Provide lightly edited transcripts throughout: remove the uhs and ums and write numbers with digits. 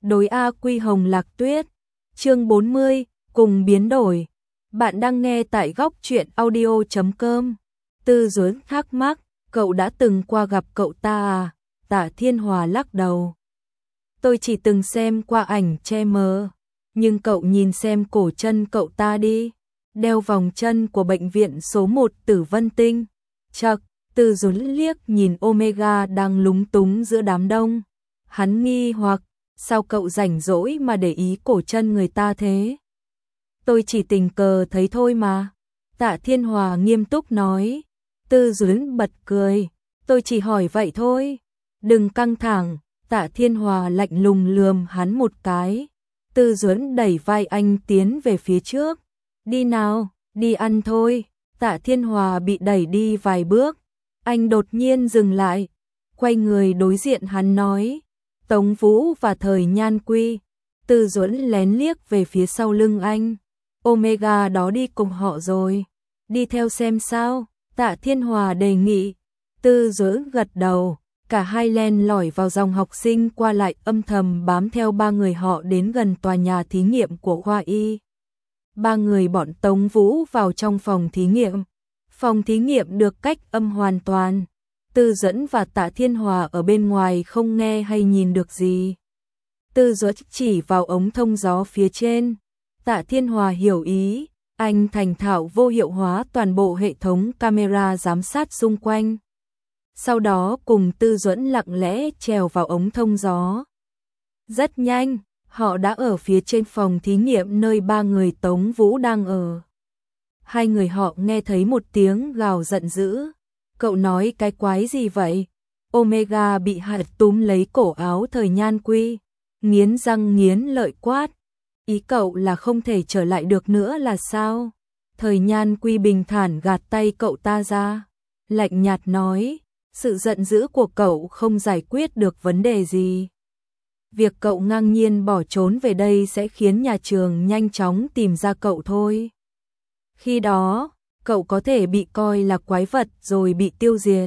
Đối A Quy Hồng Lạc Tuyết, chương 40, cùng biến đổi. Bạn đang nghe tại góc truyện audio.com. Tư Duẫn thắc mắc, cậu đã từng qua gặp cậu ta à? Tạ Thiên Hòa lắc đầu. Tôi chỉ từng xem qua ảnh che mờ, nhưng cậu nhìn xem cổ chân cậu ta đi, đeo vòng chân của bệnh viện số 1 Tử Vân Tinh. Chậc, Tư Duẫn liếc nhìn Omega đang lúng túng giữa đám đông. Hắn nghi hoặc, sao cậu rảnh rỗi mà để ý cổ chân người ta thế? Tôi chỉ tình cờ thấy thôi mà. Tạ Thiên Hòa nghiêm túc nói. Tư Duẫn bật cười. Tôi chỉ hỏi vậy thôi. Đừng căng thẳng. Tạ Thiên Hòa lạnh lùng lườm hắn một cái. Tư Duẫn đẩy vai anh tiến về phía trước. Đi nào, đi ăn thôi. Tạ Thiên Hòa bị đẩy đi vài bước. Anh đột nhiên dừng lại. Quay người đối diện hắn nói. Tống Vũ và Thời Nhan Quy. Tư Duẫn lén liếc về phía sau lưng anh. Omega đó đi cùng họ rồi. Đi theo xem sao? Tạ Thiên Hòa đề nghị. Tư Duẫn gật đầu. Cả hai len lỏi vào dòng học sinh qua lại âm thầm bám theo ba người họ đến gần tòa nhà thí nghiệm của khoa y. Ba người bọn Tống Vũ vào trong phòng thí nghiệm. Phòng thí nghiệm được cách âm hoàn toàn. Tư Duẫn và Tạ Thiên Hòa ở bên ngoài không nghe hay nhìn được gì. Tư Duẫn chỉ vào ống thông gió phía trên. Tạ Thiên Hòa hiểu ý, anh thành thạo vô hiệu hóa toàn bộ hệ thống camera giám sát xung quanh. Sau đó cùng Tư Duẫn lặng lẽ trèo vào ống thông gió. Rất nhanh, họ đã ở phía trên phòng thí nghiệm nơi ba người Tống Vũ đang ở. Hai người họ nghe thấy một tiếng gào giận dữ. Cậu nói cái quái gì vậy? Omega bị hạt túm lấy cổ áo Thời Nhan Quy, nghiến răng nghiến lợi quát. Ý cậu là không thể trở lại được nữa là sao? Thời Nhan Quy bình thản gạt tay cậu ta ra, lạnh nhạt nói, sự giận dữ của cậu không giải quyết được vấn đề gì. Việc cậu ngang nhiên bỏ trốn về đây sẽ khiến nhà trường nhanh chóng tìm ra cậu thôi. Khi đó, cậu có thể bị coi là quái vật rồi bị tiêu diệt,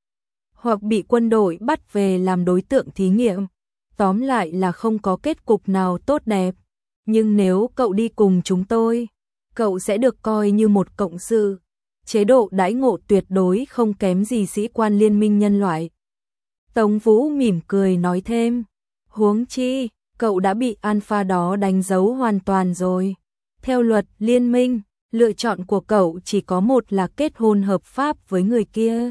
hoặc bị quân đội bắt về làm đối tượng thí nghiệm. Tóm lại là không có kết cục nào tốt đẹp. Nhưng nếu cậu đi cùng chúng tôi, cậu sẽ được coi như một cộng sự. Chế độ đãi ngộ tuyệt đối không kém gì sĩ quan liên minh nhân loại. Tống Vũ mỉm cười nói thêm. Huống chi, cậu đã bị alpha đó đánh dấu hoàn toàn rồi. Theo luật liên minh, lựa chọn của cậu chỉ có một là kết hôn hợp pháp với người kia,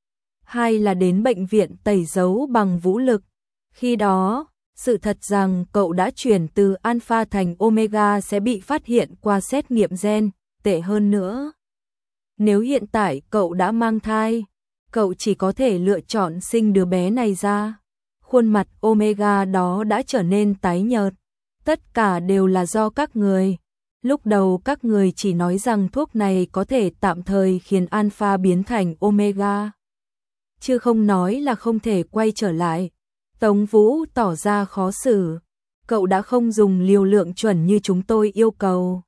hai là đến bệnh viện tẩy dấu bằng vũ lực. Khi đó, sự thật rằng cậu đã chuyển từ alpha thành omega sẽ bị phát hiện qua xét nghiệm gen. Tệ hơn nữa, nếu hiện tại cậu đã mang thai, cậu chỉ có thể lựa chọn sinh đứa bé này ra. Khuôn mặt omega đó đã trở nên tái nhợt. Tất cả đều là do các người. Lúc đầu các người chỉ nói rằng thuốc này có thể tạm thời khiến alpha biến thành omega, chứ không nói là không thể quay trở lại. Tống Vũ tỏ ra khó xử. Cậu đã không dùng liều lượng chuẩn như chúng tôi yêu cầu.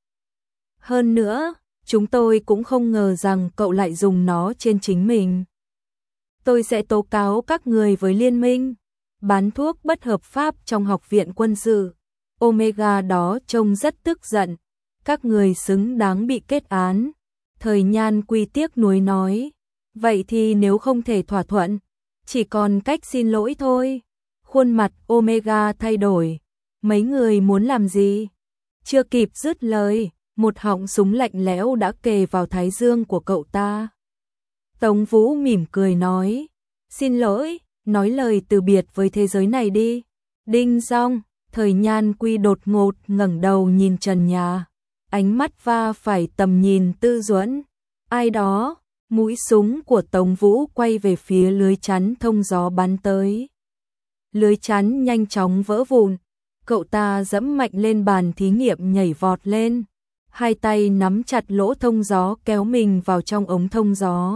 Hơn nữa, chúng tôi cũng không ngờ rằng cậu lại dùng nó trên chính mình. Tôi sẽ tố cáo các người với liên minh bán thuốc bất hợp pháp trong học viện quân sự. Omega đó trông rất tức giận. Các người xứng đáng bị kết án. Thời Nhan Quy tiếc nuối nói. Vậy thì nếu không thể thỏa thuận, chỉ còn cách xin lỗi thôi. Khuôn mặt Omega thay đổi. Mấy người muốn làm gì? Chưa kịp dứt lời, một họng súng lạnh lẽo đã kề vào thái dương của cậu ta. Tống Vũ mỉm cười nói. Xin lỗi, nói lời từ biệt với thế giới này đi. Đinh dong, Thời Nhan Quy đột ngột ngẩng đầu nhìn trần nhà. Ánh mắt va phải tầm nhìn Tư Duẫn. Ai đó? Mũi súng của Tống Vũ quay về phía lưới chắn thông gió bắn tới. Lưới chắn nhanh chóng vỡ vụn. Cậu ta giẫm mạnh lên bàn thí nghiệm nhảy vọt lên. Hai tay nắm chặt lỗ thông gió kéo mình vào trong ống thông gió.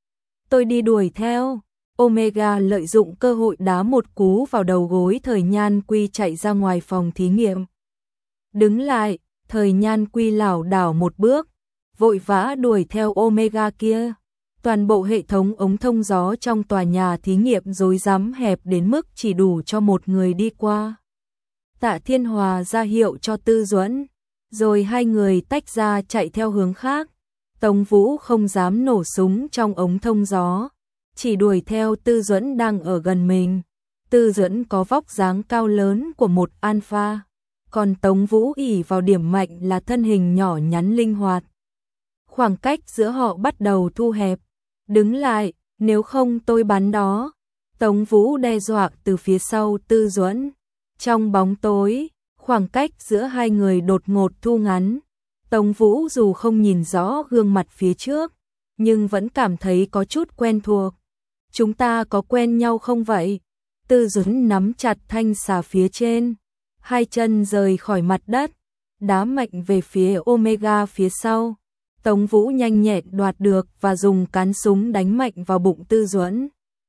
Tôi đi đuổi theo. Omega lợi dụng cơ hội đá một cú vào đầu gối Thời Nhan Quy chạy ra ngoài phòng thí nghiệm. Đứng lại, Thời Nhan Quy lảo đảo một bước, vội vã đuổi theo Omega kia. Toàn bộ hệ thống ống thông gió trong tòa nhà thí nghiệm rối rắm hẹp đến mức chỉ đủ cho một người đi qua. Tạ Thiên Hòa ra hiệu cho Tư Duẫn, rồi hai người tách ra chạy theo hướng khác. Tống Vũ không dám nổ súng trong ống thông gió, chỉ đuổi theo Tư Duẫn đang ở gần mình. Tư Duẫn có vóc dáng cao lớn của một alpha, còn Tống Vũ ỷ vào điểm mạnh là thân hình nhỏ nhắn linh hoạt. Khoảng cách giữa họ bắt đầu thu hẹp. Đứng lại, nếu không tôi bắn đó. Tống Vũ đe dọa từ phía sau Tư Duẫn. Trong bóng tối, khoảng cách giữa hai người đột ngột thu ngắn. Tống Vũ dù không nhìn rõ gương mặt phía trước, nhưng vẫn cảm thấy có chút quen thuộc. Chúng ta có quen nhau không vậy? Tư Duẫn nắm chặt thanh xà phía trên, hai chân rời khỏi mặt đất, đá mạnh về phía Omega phía sau. Tống Vũ nhanh nhẹn đoạt được và dùng cán súng đánh mạnh vào bụng Tư Duẫn.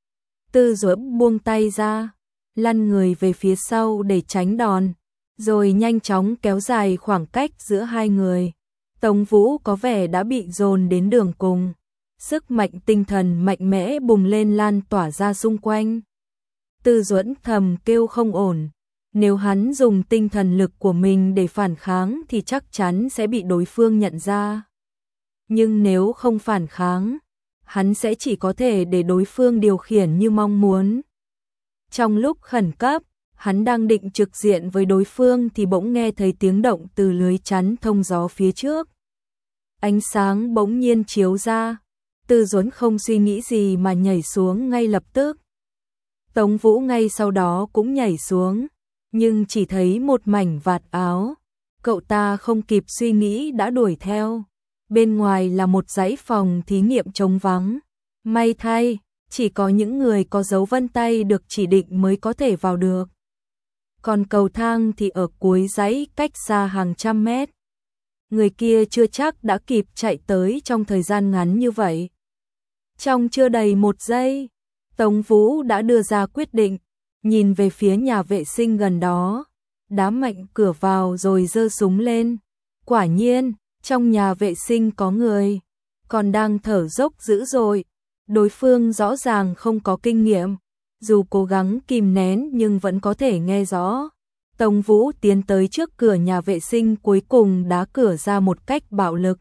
Tư Duẫn buông tay ra, lăn người về phía sau để tránh đòn, rồi nhanh chóng kéo dài khoảng cách giữa hai người. Tống Vũ có vẻ đã bị dồn đến đường cùng, sức mạnh tinh thần mạnh mẽ bùng lên lan tỏa ra xung quanh. Tư Duẫn thầm kêu không ổn, nếu hắn dùng tinh thần lực của mình để phản kháng thì chắc chắn sẽ bị đối phương nhận ra. Nhưng nếu không phản kháng, hắn sẽ chỉ có thể để đối phương điều khiển như mong muốn. Trong lúc khẩn cấp, hắn đang định trực diện với đối phương thì bỗng nghe thấy tiếng động từ lưới chắn thông gió phía trước. Ánh sáng bỗng nhiên chiếu ra, Tư Duẫn không suy nghĩ gì mà nhảy xuống ngay lập tức. Tống Vũ ngay sau đó cũng nhảy xuống, nhưng chỉ thấy một mảnh vạt áo. Cậu ta không kịp suy nghĩ đã đuổi theo. Bên ngoài là một dãy phòng thí nghiệm trống vắng. May thay, chỉ có những người có dấu vân tay được chỉ định mới có thể vào được. Còn cầu thang thì ở cuối dãy cách xa hàng trăm mét. Người kia chưa chắc đã kịp chạy tới trong thời gian ngắn như vậy. Trong chưa đầy một giây, Tống Vũ đã đưa ra quyết định, nhìn về phía nhà vệ sinh gần đó, đá mạnh cửa vào rồi giơ súng lên. Quả nhiên, trong nhà vệ sinh có người, còn đang thở dốc dữ dội. Đối phương rõ ràng không có kinh nghiệm, dù cố gắng kìm nén nhưng vẫn có thể nghe rõ. Tống Vũ tiến tới trước cửa nhà vệ sinh cuối cùng đá cửa ra một cách bạo lực.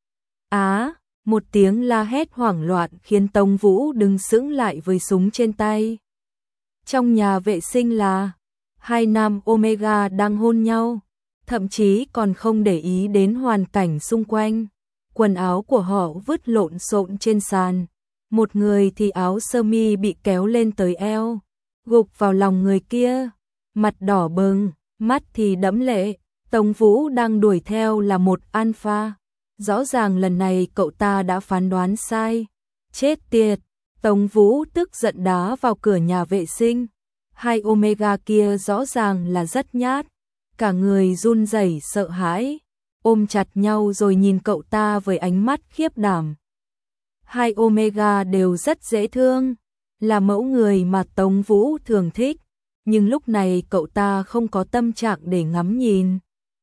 Một tiếng la hét hoảng loạn khiến Tống Vũ đứng sững lại với súng trên tay. Trong nhà vệ sinh là hai nam Omega đang hôn nhau, thậm chí còn không để ý đến hoàn cảnh xung quanh. Quần áo của họ vứt lộn xộn trên sàn. Một người thì áo sơ mi bị kéo lên tới eo, gục vào lòng người kia, mặt đỏ bừng, mắt thì đẫm lệ. Tống Vũ đang đuổi theo là một alpha. Rõ ràng lần này cậu ta đã phán đoán sai. Chết tiệt! Tống Vũ tức giận đá vào cửa nhà vệ sinh. Hai Omega kia rõ ràng là rất nhát. Cả người run rẩy sợ hãi, ôm chặt nhau rồi nhìn cậu ta với ánh mắt khiếp đảm. Hai Omega đều rất dễ thương, là mẫu người mà Tống Vũ thường thích, nhưng lúc này cậu ta không có tâm trạng để ngắm nhìn.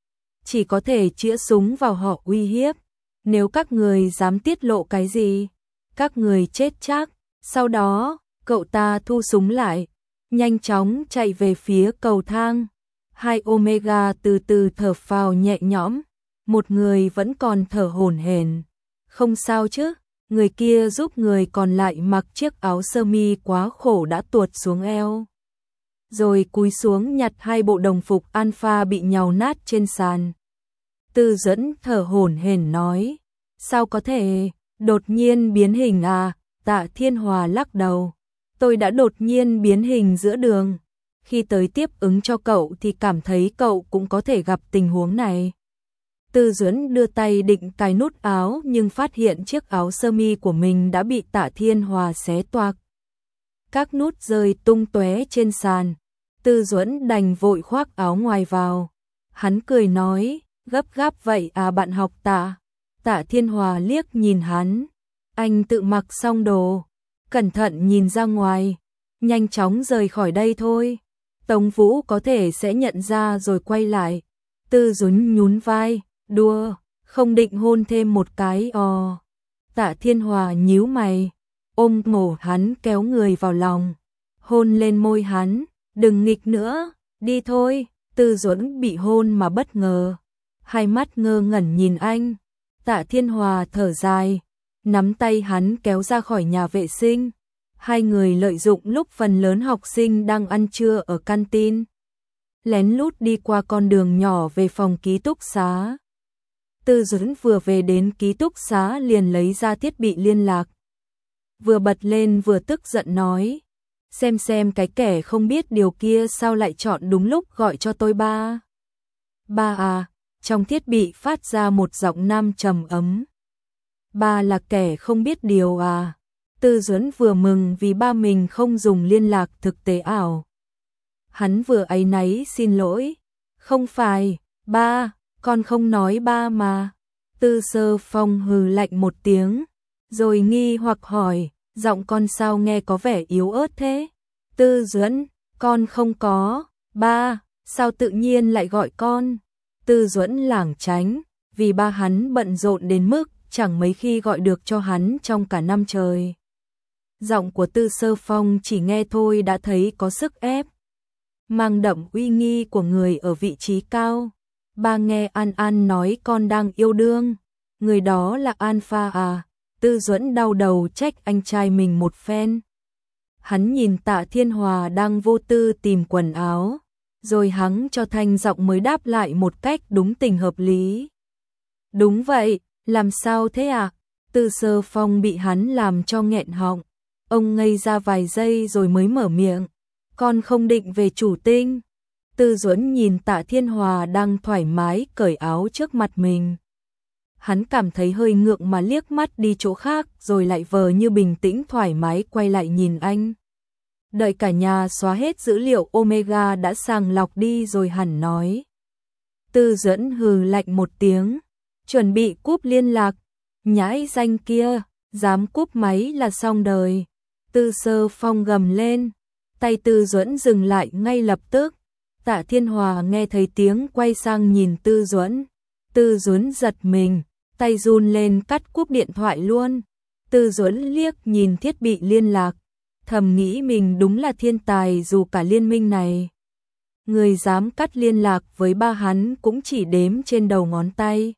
Chỉ có thể chĩa súng vào họ uy hiếp, nếu các người dám tiết lộ cái gì, các người chết chắc. Sau đó, cậu ta thu súng lại, nhanh chóng chạy về phía cầu thang. Hai Omega từ từ thở phào nhẹ nhõm, một người vẫn còn thở hổn hển. Không sao chứ? Người kia giúp người còn lại mặc chiếc áo sơ mi quá khổ đã tuột xuống eo, rồi cúi xuống nhặt hai bộ đồng phục alpha bị nhàu nát trên sàn. Tư Duẫn thở hổn hển nói, sao có thể, đột nhiên biến hình à? Tạ Thiên Hòa lắc đầu, tôi đã đột nhiên biến hình giữa đường. Khi tới tiếp ứng cho cậu thì cảm thấy cậu cũng có thể gặp tình huống này. Tư Duẫn đưa tay định cài nút áo nhưng phát hiện chiếc áo sơ mi của mình đã bị Tạ Thiên Hòa xé toạc. Các nút rơi tung tóe trên sàn. Tư Duẫn đành vội khoác áo ngoài vào. Hắn cười nói, gấp gáp vậy à bạn học Tạ? Tạ Thiên Hòa liếc nhìn hắn. Anh tự mặc xong đồ, cẩn thận nhìn ra ngoài, nhanh chóng rời khỏi đây thôi. Tống Vũ có thể sẽ nhận ra rồi quay lại. Tư Duẫn nhún vai, đùa, không định hôn thêm một cái ò. Tạ Thiên Hòa nhíu mày, ôm ngổ hắn kéo người vào lòng, hôn lên môi hắn, đừng nghịch nữa, đi thôi. Tư Duẫn bị hôn mà bất ngờ, hai mắt ngơ ngẩn nhìn anh. Tạ Thiên Hòa thở dài, nắm tay hắn kéo ra khỏi nhà vệ sinh. Hai người lợi dụng lúc phần lớn học sinh đang ăn trưa ở canteen, lén lút đi qua con đường nhỏ về phòng ký túc xá. Tư Duẫn vừa về đến ký túc xá liền lấy ra thiết bị liên lạc. Vừa bật lên vừa tức giận nói, xem cái kẻ không biết điều kia sao lại chọn đúng lúc gọi cho tôi ba. Ba à, trong thiết bị phát ra một giọng nam trầm ấm. Ba là kẻ không biết điều à? Tư Duẫn vừa mừng vì ba mình không dùng liên lạc thực tế ảo. Hắn vừa áy náy xin lỗi. Không phải, ba, con không nói ba mà. Tư Sơ Phong hừ lạnh một tiếng, rồi nghi hoặc hỏi, giọng con sao nghe có vẻ yếu ớt thế? Tư Duẫn, con không có, ba, sao tự nhiên lại gọi con? Tư Duẫn lảng tránh, vì ba hắn bận rộn đến mức chẳng mấy khi gọi được cho hắn trong cả năm trời. Giọng của Tư Sơ Phong chỉ nghe thôi đã thấy có sức ép, mang đậm uy nghi của người ở vị trí cao. Ba nghe An An nói con đang yêu đương, người đó là Alpha à? Tư Duẫn đau đầu trách anh trai mình một phen. Hắn nhìn Tạ Thiên Hòa đang vô tư tìm quần áo, rồi hắn cho thanh giọng mới đáp lại một cách đúng tình hợp lý. Đúng vậy, làm sao thế ạ? Tư Sơ Phong bị hắn làm cho nghẹn họng. Ông ngây ra vài giây rồi mới mở miệng. Con không định về Chủ Tinh. Tư Duẫn nhìn Tạ Thiên Hòa đang thoải mái cởi áo trước mặt mình. Hắn cảm thấy hơi ngượng mà liếc mắt đi chỗ khác rồi lại vờ như bình tĩnh thoải mái quay lại nhìn anh. Đợi cả nhà xóa hết dữ liệu Omega đã sàng lọc đi rồi hẳn nói. Tư Duẫn hừ lạnh một tiếng, chuẩn bị cúp liên lạc. Nhãi danh kia, dám cúp máy là xong đời. Tư Sơ Phong gầm lên, tay Tư Duẫn dừng lại ngay lập tức. Tạ Thiên Hòa nghe thấy tiếng quay sang nhìn Tư Duẫn. Tư Duẫn giật mình, tay run lên cắt cúp điện thoại luôn. Tư Duẫn liếc nhìn thiết bị liên lạc, thầm nghĩ mình đúng là thiên tài dù cả liên minh này. Người dám cắt liên lạc với ba hắn cũng chỉ đếm trên đầu ngón tay.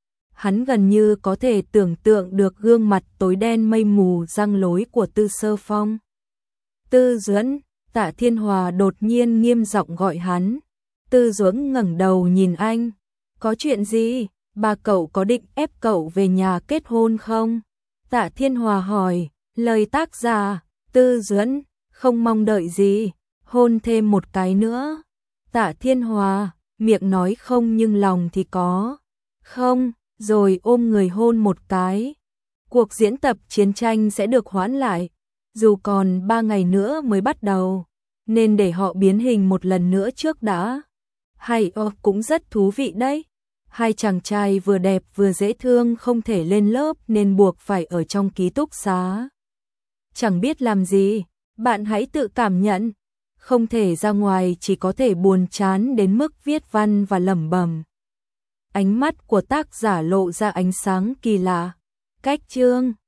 Hắn gần như có thể tưởng tượng được gương mặt tối đen mây mù răng lối của Tư Sơ Phong. Tư Duẫn, Tạ Thiên Hòa đột nhiên nghiêm giọng gọi hắn. Tư Duẫn ngẩng đầu nhìn anh. Có chuyện gì? Ba cậu có định ép cậu về nhà kết hôn không? Tạ Thiên Hòa hỏi. Lời tác giả, Tư Duẫn, không mong đợi gì, hôn thêm một cái nữa. Tạ Thiên Hòa, miệng nói không nhưng lòng thì có. Không, rồi ôm người hôn một cái. Cuộc diễn tập chiến tranh sẽ được hoãn lại, dù còn 3 ngày nữa mới bắt đầu, nên để họ biến hình một lần nữa trước đã. Hay cũng rất thú vị đấy. Hai chàng trai vừa đẹp vừa dễ thương không thể lên lớp nên buộc phải ở trong ký túc xá. Chẳng biết làm gì, bạn hãy tự cảm nhận. Không thể ra ngoài chỉ có thể buồn chán đến mức viết văn và lẩm bẩm. Ánh mắt của tác giả lộ ra ánh sáng kỳ lạ. Cách chương